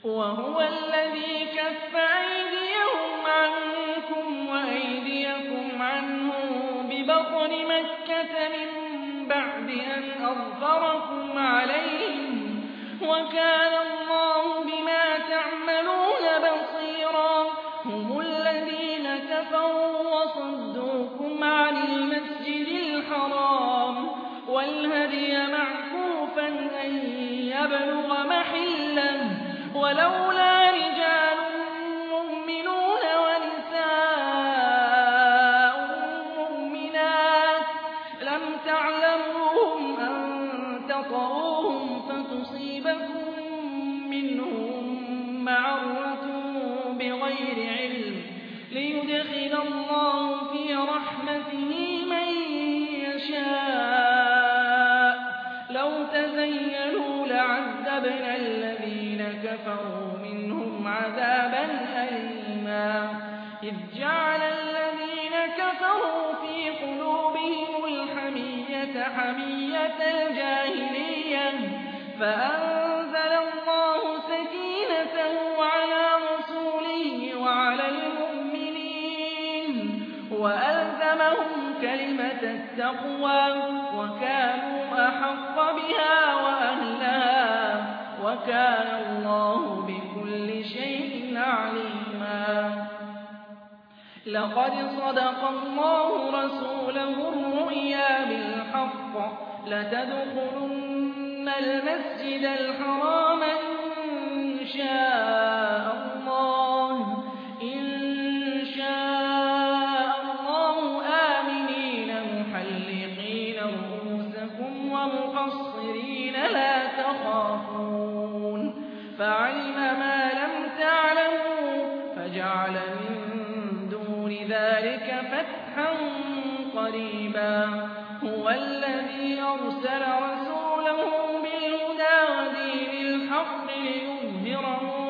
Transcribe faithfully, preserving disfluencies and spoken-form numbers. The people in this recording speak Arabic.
وهو الذي كف أيديهم عنكم وأيديكم عنهم ببطن مكة من بعد أن أظفركم عليهم وكان الله بما تعملون بصيرا هم الذين كفروا وصدوكم عن المسجد الحرام والهدي معكوفا أن يبلغ محله ولولا رجال مؤمنون ونساء مؤمنات لم تعلموهم أن تطروهم فتصيبكم منهم معرة بغير علم ليدخل الله في رحمته من يشاء لو تزينوا لعذبنا الذين كفروا منهم عذابا أليما إذ جعل الذين كفروا في قلوبهم الحمية حمية الجاهلية فأنزل الله سكينته على رسوله وعلى المؤمنين وألزمهم كلمة التقوى وكانوا أحق بها وأهلها وكان الله بكل شيء عليما لقد صدق الله رسوله الرؤيا بالحق لتدخلن المسجد الحرام إن شاء الله إن شاء الله آمنين محلقين رؤوسكم ومقصرين لا تخافون فعلم ما لم تعلموا فجعل من دون ذلك فتحا قريبا هو الذي أرسل رسوله بالهدى ودين الحق ليظهره